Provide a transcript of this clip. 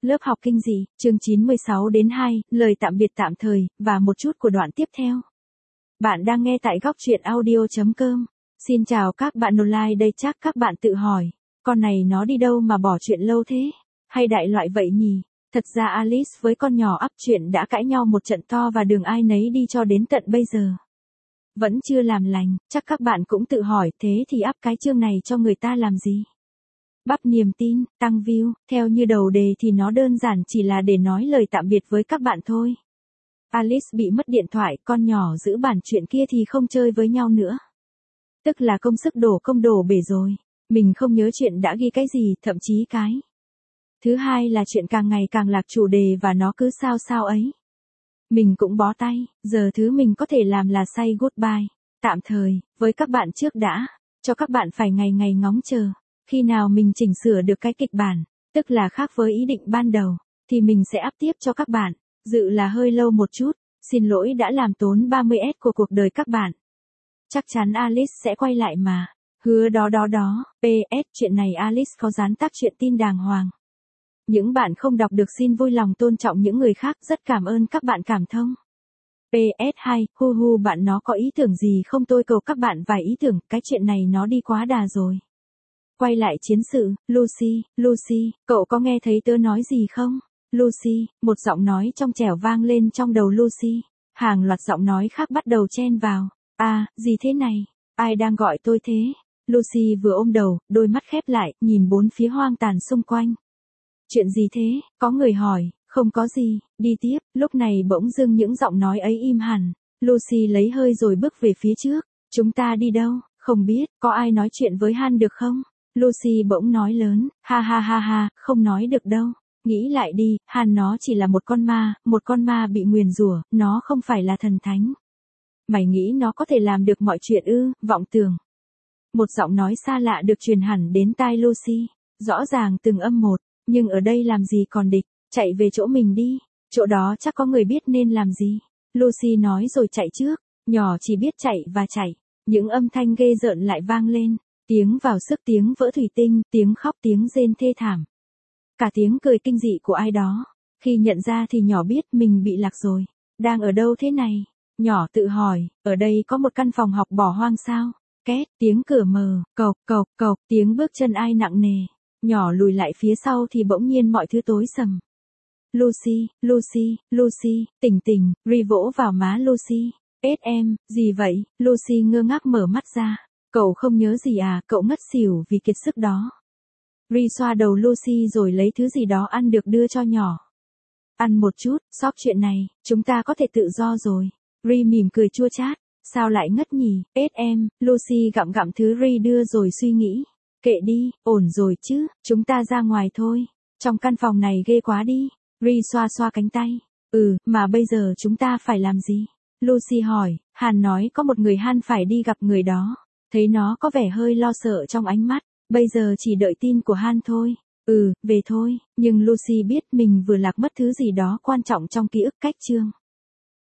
Lớp học kinh dị, chương 96 đến 2, lời tạm biệt tạm thời, và một chút của đoạn tiếp theo. Bạn đang nghe tại góc truyện audio.com. Xin chào các bạn online đây, chắc các bạn tự hỏi, con này nó đi đâu mà bỏ chuyện lâu thế? Hay đại loại vậy nhỉ? Thật ra Alice với con nhỏ ắp chuyện đã cãi nhau một trận to và đường ai nấy đi cho đến tận bây giờ. Vẫn chưa làm lành, chắc các bạn cũng tự hỏi, thế thì ắp cái chương này cho người ta làm gì? Bắp niềm tin, tăng view, theo như đầu đề thì nó đơn giản chỉ là để nói lời tạm biệt với các bạn thôi. Alice bị mất điện thoại, con nhỏ giữ bản chuyện kia thì không chơi với nhau nữa. Tức là công sức đổ công đổ bể rồi. Mình không nhớ chuyện đã ghi cái gì, thậm chí cái. Thứ hai là chuyện càng ngày càng lạc chủ đề và nó cứ sao sao ấy. Mình cũng bó tay, giờ thứ mình có thể làm là say goodbye. Tạm thời, với các bạn trước đã, cho các bạn phải ngày ngày ngóng chờ. Khi nào mình chỉnh sửa được cái kịch bản, tức là khác với ý định ban đầu, thì mình sẽ up tiếp cho các bạn. Dự là hơi lâu một chút, xin lỗi đã làm tốn 30S của cuộc đời các bạn. Chắc chắn Alice sẽ quay lại mà. Hứa đó. PS, chuyện này Alice có dán tác chuyện tin đàng hoàng. Những bạn không đọc được xin vui lòng tôn trọng những người khác, rất cảm ơn các bạn cảm thông. PS2, bạn nó có ý tưởng gì không, tôi cầu các bạn vài ý tưởng, cái chuyện này nó đi quá đà rồi. Quay lại chiến sự, Lucy, cậu có nghe thấy tớ nói gì không? Lucy, một giọng nói trong trẻo vang lên trong đầu Lucy. Hàng loạt giọng nói khác bắt đầu chen vào. À, gì thế này? Ai đang gọi tôi thế? Lucy vừa ôm đầu, đôi mắt khép lại, nhìn bốn phía hoang tàn xung quanh. Chuyện gì thế? Có người hỏi. Không có gì, đi tiếp. Lúc này bỗng dưng những giọng nói ấy im hẳn. Lucy lấy hơi rồi bước về phía trước. Chúng ta đi đâu? Không biết, có ai nói chuyện với Han được không? Lucy bỗng nói lớn, ha, không nói được đâu. Nghĩ lại đi, Han nó chỉ là một con ma bị nguyền rủa, nó không phải là thần thánh. Mày nghĩ nó có thể làm được mọi chuyện ư? Vọng tưởng. Một giọng nói xa lạ được truyền hẳn đến tai Lucy, rõ ràng từng âm một, nhưng ở đây làm gì còn địch, chạy về chỗ mình đi, chỗ đó chắc có người biết nên làm gì. Lucy nói rồi chạy trước, nhỏ chỉ biết chạy và chạy, những âm thanh ghê rợn lại vang lên. Tiếng vào sức, tiếng vỡ thủy tinh, tiếng khóc, tiếng rên thê thảm. Cả tiếng cười kinh dị của ai đó. Khi nhận ra thì nhỏ biết mình bị lạc rồi. Đang ở đâu thế này? Nhỏ tự hỏi, ở đây có một căn phòng học bỏ hoang sao? Két, tiếng cửa mở, cộc, tiếng bước chân ai nặng nề. Nhỏ lùi lại phía sau thì bỗng nhiên mọi thứ tối sầm. Lucy, tỉnh, Ri vỗ vào má Lucy. Em, gì vậy? Lucy ngơ ngác mở mắt ra. Cậu không nhớ gì à? Cậu ngất xỉu vì kiệt sức đó. Ri xoa đầu Lucy rồi lấy thứ gì đó ăn được đưa cho nhỏ. Ăn một chút, sóc chuyện này, chúng ta có thể tự do rồi. Ri mỉm cười chua chát. Sao lại ngất nhỉ? Em, Lucy gặm thứ Ri đưa rồi suy nghĩ. Kệ đi, ổn rồi chứ, chúng ta ra ngoài thôi. Trong căn phòng này ghê quá đi. Ri xoa cánh tay. Mà bây giờ chúng ta phải làm gì? Lucy hỏi. Han nói có một người Han phải đi gặp người đó. Thấy nó có vẻ hơi lo sợ trong ánh mắt. Bây giờ chỉ đợi tin của Han thôi. Về thôi. Nhưng Lucy biết mình vừa lạc mất thứ gì đó quan trọng trong ký ức cách chương.